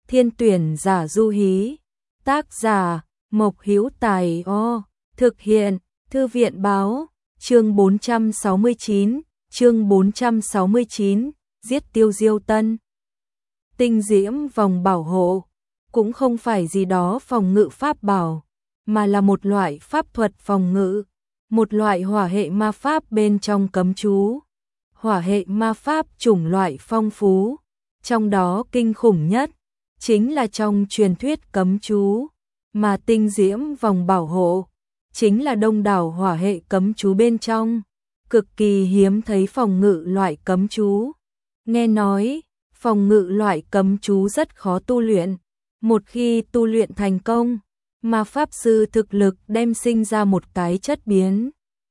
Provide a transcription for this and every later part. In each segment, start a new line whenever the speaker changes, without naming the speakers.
Thiên tuyển giả Du Hí. Tác giả Mộc Hữu Tài. Thực hiện Thư viện báo. Chương 469, giết Tiêu Diêu Tân. Tinh diễm vòng bảo hộ cũng không phải gì đó phòng ngự pháp bảo, mà là một loại pháp thuật phòng ngự, một loại hỏa hệ ma pháp bên trong cấm chú. Hỏa hệ ma pháp chủng loại phong phú, trong đó kinh khủng nhất chính là trong truyền thuyết cấm chú, mà tinh diễm vòng bảo hộ chính là đông đảo hỏa hệ cấm chú bên trong, cực kỳ hiếm thấy phòng ngự loại cấm chú. Nghe nói, phòng ngự loại cấm chú rất khó tu luyện, một khi tu luyện thành công, ma pháp sư thực lực đem sinh ra một cái chất biến.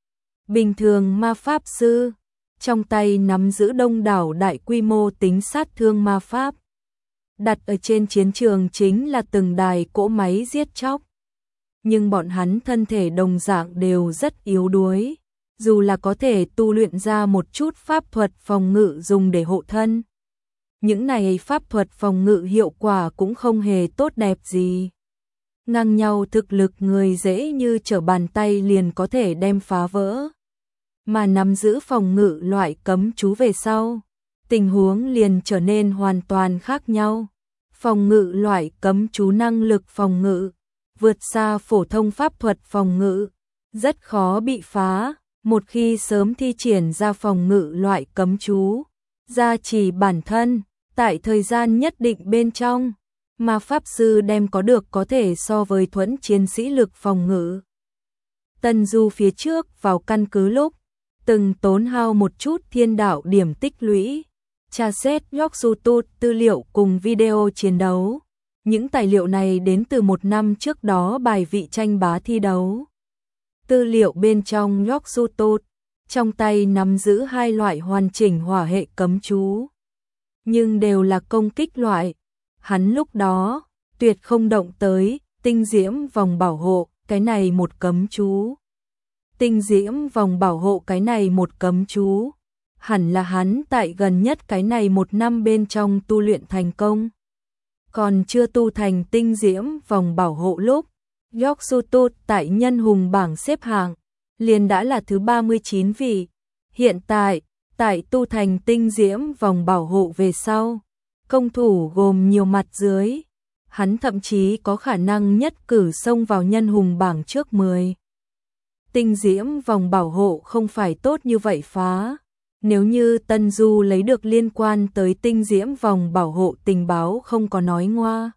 Bình thường ma pháp sư trong tay nắm giữ đông đảo đại quy mô tính sát thương ma pháp, đặt ở trên chiến trường chính là từng đài cỗ máy giết chóc. Nhưng bọn hắn thân thể đồng dạng đều rất yếu đuối, dù là có thể tu luyện ra một chút pháp thuật phòng ngự dùng để hộ thân. Những này pháp thuật phòng ngự hiệu quả cũng không hề tốt đẹp gì. Ngang nhau thực lực người dễ như trở bàn tay liền có thể đem phá vỡ. Mà nắm giữ phòng ngự loại cấm chú về sau, tình huống liền trở nên hoàn toàn khác nhau. Phòng ngự loại cấm chú năng lực phòng ngự vượt xa phổ thông pháp thuật phòng ngự, rất khó bị phá. Một khi sớm thi triển ra phòng ngự loại cấm chú, gia trì bản thân, tại thời gian nhất định bên trong, mà pháp sư đem có được có thể so với thuẫn chiến sĩ lực phòng ngự. Tân Du phía trước vào căn cứ lúc, từng tốn hao một chút thiên đạo điểm tích lũy, tra xét YouTube tư liệu cùng video chiến đấu. Những tài liệu này đến từ một năm trước đó bài vị tranh bá thi đấu. Tư liệu bên trong YouTube, trong tay nắm giữ hai loại hoàn chỉnh hỏa hệ cấm chú, nhưng đều là công kích loại. Hắn lúc đó tuyệt không động tới tinh diễm vòng bảo hộ cái này một cấm chú. Tinh diễm vòng bảo hộ cái này một cấm chú, hẳn là hắn tại gần nhất cái này một năm bên trong tu luyện thành công. Còn chưa tu thành tinh diễm vòng bảo hộ lúc, YouTube tại nhân hùng bảng xếp hạng liền đã là thứ 39 vị. Hiện tại, tại tu thành tinh diễm vòng bảo hộ về sau, công thủ gồm nhiều mặt dưới, hắn thậm chí có khả năng nhất cử xông vào nhân hùng bảng trước 10. Tinh diễm vòng bảo hộ không phải tốt như vậy phá. Nếu như Tân Du lấy được liên quan tới tinh diễm vòng bảo hộ tình báo không có nói ngoa.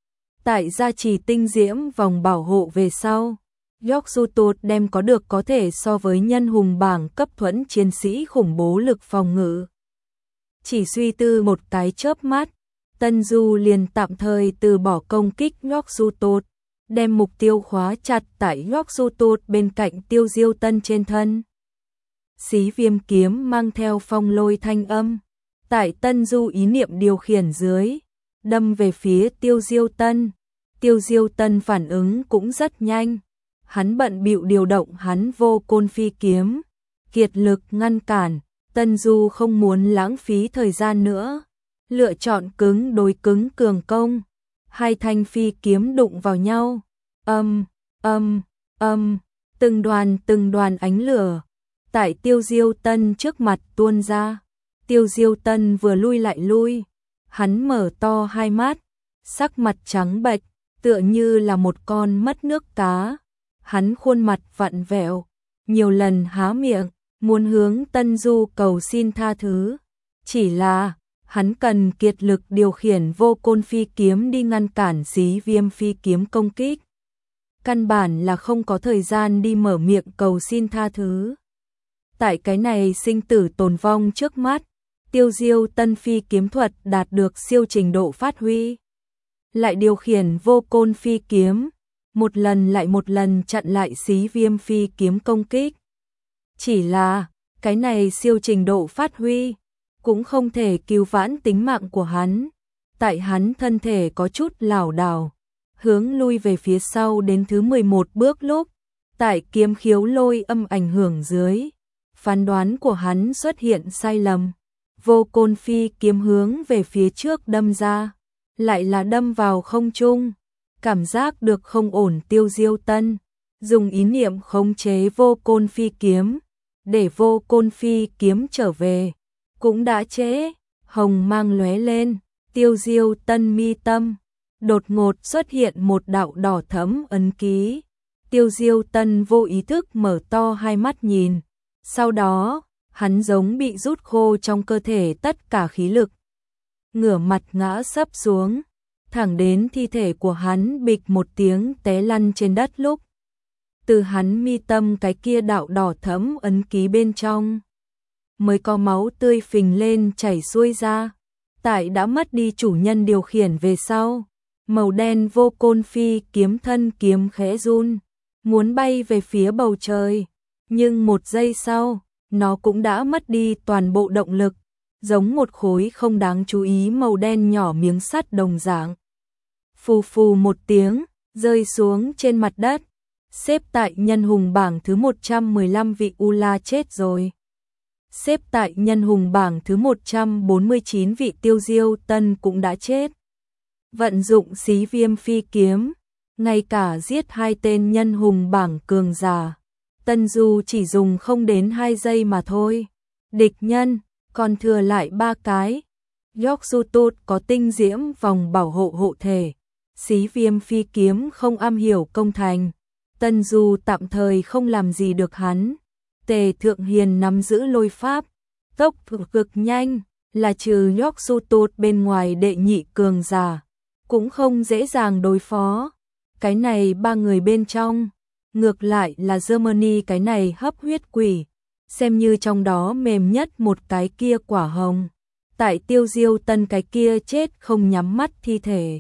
Tại gia trì tinh diễm vòng bảo hộ về sau, YouTube đem có được có thể so với nhân hùng bảng cấp thuẫn chiến sĩ khủng bố lực phòng ngự. Chỉ suy tư một cái chớp mắt, Tân Du liền tạm thời từ bỏ công kích YouTube, đem mục tiêu khóa chặt tại YouTube bên cạnh Tiêu Diêu Tân trên thân. Xí viêm kiếm mang theo phong lôi thanh âm, tại Tân Du ý niệm điều khiển dưới, đâm về phía Tiêu Diêu Tân. Tiêu Diêu Tân phản ứng cũng rất nhanh, hắn bận bịu điều động hắn vô côn phi kiếm, kiệt lực ngăn cản. Tân Du không muốn lãng phí thời gian nữa, lựa chọn cứng đối cứng cường công. Hai thanh phi kiếm đụng vào nhau, từng đoàn ánh lửa tại Tiêu Diêu Tân trước mặt tuôn ra. Tiêu Diêu Tân vừa lui lại lui, hắn mở to hai mắt, sắc mặt trắng bệch, tựa như là một con mất nước cá. Hắn khuôn mặt vặn vẹo, nhiều lần há miệng, muốn hướng Tân Du cầu xin tha thứ. Chỉ là, hắn cần kiệt lực điều khiển vô côn phi kiếm đi ngăn cản xí viêm phi kiếm công kích. Căn bản là không có thời gian đi mở miệng cầu xin tha thứ. Tại cái này sinh tử tồn vong trước mắt, Tiêu Diêu Tân phi kiếm thuật đạt được siêu trình độ phát huy. Lại điều khiển vô côn phi kiếm, một lần lại một lần chặn lại xí viêm phi kiếm công kích. Chỉ là, cái này siêu trình độ phát huy, cũng không thể cứu vãn tính mạng của hắn. Tại hắn thân thể có chút lảo đảo, hướng lui về phía sau đến thứ 11 bước lúc, tại kiếm khiếu lôi âm ảnh hưởng dưới, phán đoán của hắn xuất hiện sai lầm. Vô côn phi kiếm hướng về phía trước đâm ra, lại là đâm vào không trung. Cảm giác được không ổn, Tiêu Diêu Tân dùng ý niệm khống chế Vô Côn Phi kiếm, để Vô Côn Phi kiếm trở về. Cũng đã trễ, hồng mang lóe lên, Tiêu Diêu Tân mi tâm đột ngột xuất hiện một đạo đỏ thẫm ấn ký. Tiêu Diêu Tân vô ý thức mở to hai mắt nhìn, sau đó, hắn giống bị rút khô trong cơ thể tất cả khí lực. Ngửa mặt ngã sấp xuống, thẳng đến thi thể của hắn bịch một tiếng té lăn trên đất lúc. Từ hắn mi tâm cái kia đạo đỏ thẫm ấn ký bên trong, mới có máu tươi phình lên chảy xuôi ra. Tại đã mất đi chủ nhân điều khiển về sau, màu đen Vô Côn Phi kiếm thân kiếm khẽ run, muốn bay về phía bầu trời, nhưng một giây sau, nó cũng đã mất đi toàn bộ động lực, giống một khối không đáng chú ý màu đen nhỏ miếng sắt đồng dạng. Phù phù một tiếng, rơi xuống trên mặt đất, xếp tại nhân hùng bảng thứ 115 vị U La chết rồi. Xếp tại nhân hùng bảng thứ 149 vị Tiêu Diêu Tân cũng đã chết. Vận dụng Xí Viêm Phi kiếm, ngay cả giết hai tên nhân hùng bảng cường giả, Tân Du chỉ dùng không đến 2 giây mà thôi. Địch nhân còn thừa lại 3 cái. Yoksutut có tinh diễm vòng bảo hộ hộ thể, Xí Viêm Phi kiếm không am hiểu công thành, Tân Du tạm thời không làm gì được hắn. Tề Thượng Hiền nắm giữ lôi pháp, tốc độ cực nhanh, là trừ Yoksutut bên ngoài đệ nhị cường giả, cũng không dễ dàng đối phó. Cái này 3 người bên trong, ngược lại là Germany cái này hấp huyết quỷ, xem như trong đó mềm nhất một cái kia quả hồng. Tại Tiêu Diêu Tân cái kia chết không nhắm mắt thi thể,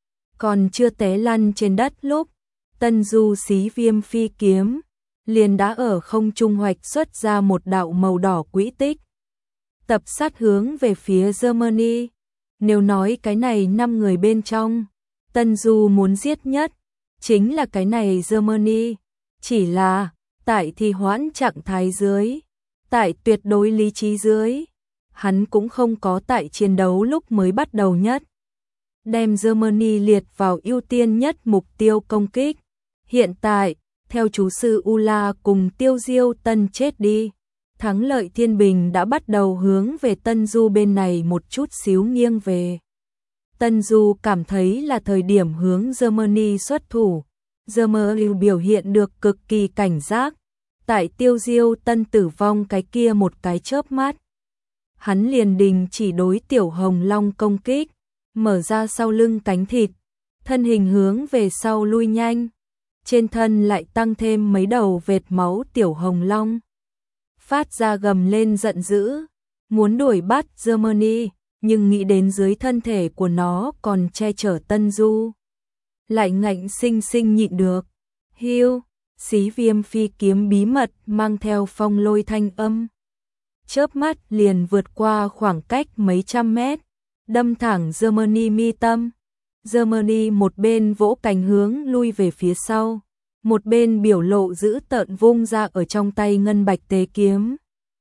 còn chưa té lăn trên đất lúc, Tân Du Xí Viêm Phi kiếm liền đã ở không trung hoạch xuất ra một đạo màu đỏ quỹ tích, tập sát hướng về phía Germany. Nếu nói cái này 5 người bên trong, Tân Du muốn giết nhất, chính là cái này Germany. Chỉ là, tại thì hoãn trạng thái dưới, tại tuyệt đối lý trí dưới, hắn cũng không có tại chiến đấu lúc mới bắt đầu nhất. Đem Germany liệt vào ưu tiên nhất mục tiêu công kích. Hiện tại, theo chú sư Ula cùng Tiêu Diêu Tân chết đi, thắng lợi thiên bình đã bắt đầu hướng về Tân Du bên này một chút xíu nghiêng về. Tân Du cảm thấy là thời điểm hướng Germany xuất thủ. Germany biểu hiện được cực kỳ cảnh giác. Tại Tiêu Diêu Tân tử vong cái kia một cái chớp mắt, hắn liền đình chỉ đối Tiểu Hồng Long công kích, mở ra sau lưng cánh thịt, thân hình hướng về sau lui nhanh. Trên thân lại tăng thêm mấy đầu vệt máu Tiểu Hồng Long, phát ra gầm lên giận dữ, muốn đuổi bắt Germany, nhưng nghĩ đến dưới thân thể của nó còn che chở Tân Du, lại ngạnh sinh sinh nhịn được. Hiu, Xí Viêm Phi kiếm bí mật mang theo phong lôi thanh âm, chớp mắt liền vượt qua khoảng cách mấy trăm mét, đâm thẳng Germany mi tâm. Germany một bên vỗ cánh hướng lui về phía sau, một bên biểu lộ dữ tợn vung ra ở trong tay ngân bạch tế kiếm.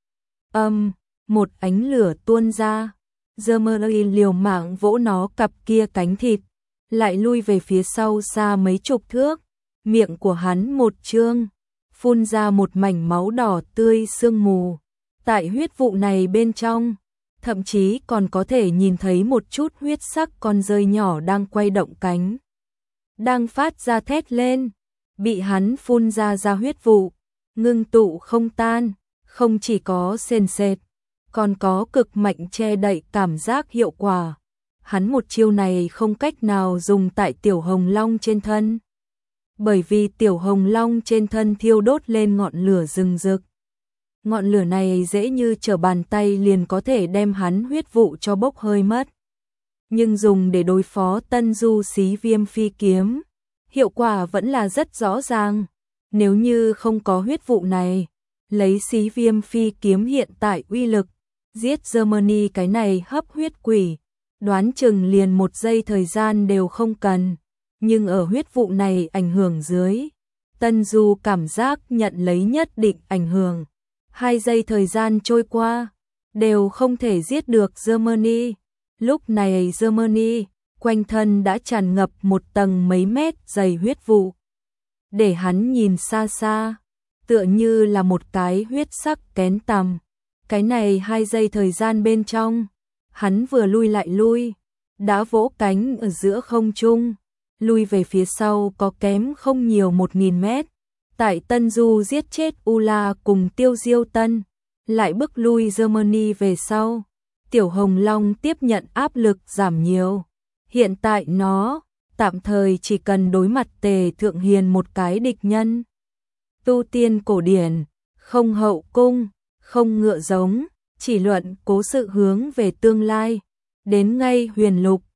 Một ánh lửa tuôn ra, Germany liều mạng vỗ nó cặp kia cánh thịt, lại lui về phía sau xa mấy chục thước, miệng của hắn một trương, phun ra một mảnh máu đỏ tươi sương mù. Tại huyết vụ này bên trong, thậm chí còn có thể nhìn thấy một chút huyết sắc con dơi nhỏ đang quay động cánh, đang phát ra thét lên, bị hắn phun ra huyết vụ, ngưng tụ không tan, không chỉ có sền sệt, còn có cực mạnh che đậy cảm giác hiệu quả. Hắn một chiêu này không cách nào dùng tại Tiểu Hồng Long trên thân, bởi vì Tiểu Hồng Long trên thân thiêu đốt lên ngọn lửa rừng rực. Ngọn lửa này dễ như trở bàn tay liền có thể đem hắn huyết vụ cho bốc hơi mất. Nhưng dùng để đối phó Tân Du Xí Viêm Phi kiếm, hiệu quả vẫn là rất rõ ràng. Nếu như không có huyết vụ này, lấy Xí Viêm Phi kiếm hiện tại uy lực, giết Germany cái này hấp huyết quỷ, đoán chừng liền 1 giây thời gian đều không cần. Nhưng ở huyết vụ này ảnh hưởng dưới, Tân Du cảm giác nhận lấy nhất định ảnh hưởng. 2 giây thời gian trôi qua, đều không thể giết được Germany. Lúc này Germany quanh thân đã tràn ngập một tầng mấy mét dày huyết vụ. Để hắn nhìn xa xa, tựa như là một cái huyết sắc kén tằm. Cái này 2 giây thời gian bên trong, hắn vừa lui lại lui, đã vỗ cánh ở giữa không trung, lui về phía sau có kém không nhiều 1000 mét. Tại Tân Du giết chết Ula cùng Tiêu Diêu Tân, lại bức lui Germany về sau. Tiểu Hồng Long tiếp nhận áp lực giảm nhiều. Hiện tại nó tạm thời chỉ cần đối mặt Tề Thượng Hiền một cái địch nhân. Tu tiên cổ điển, không hậu cung, không ngựa giống, chỉ luận cố sự hướng về tương lai. Đến ngay huyền lục,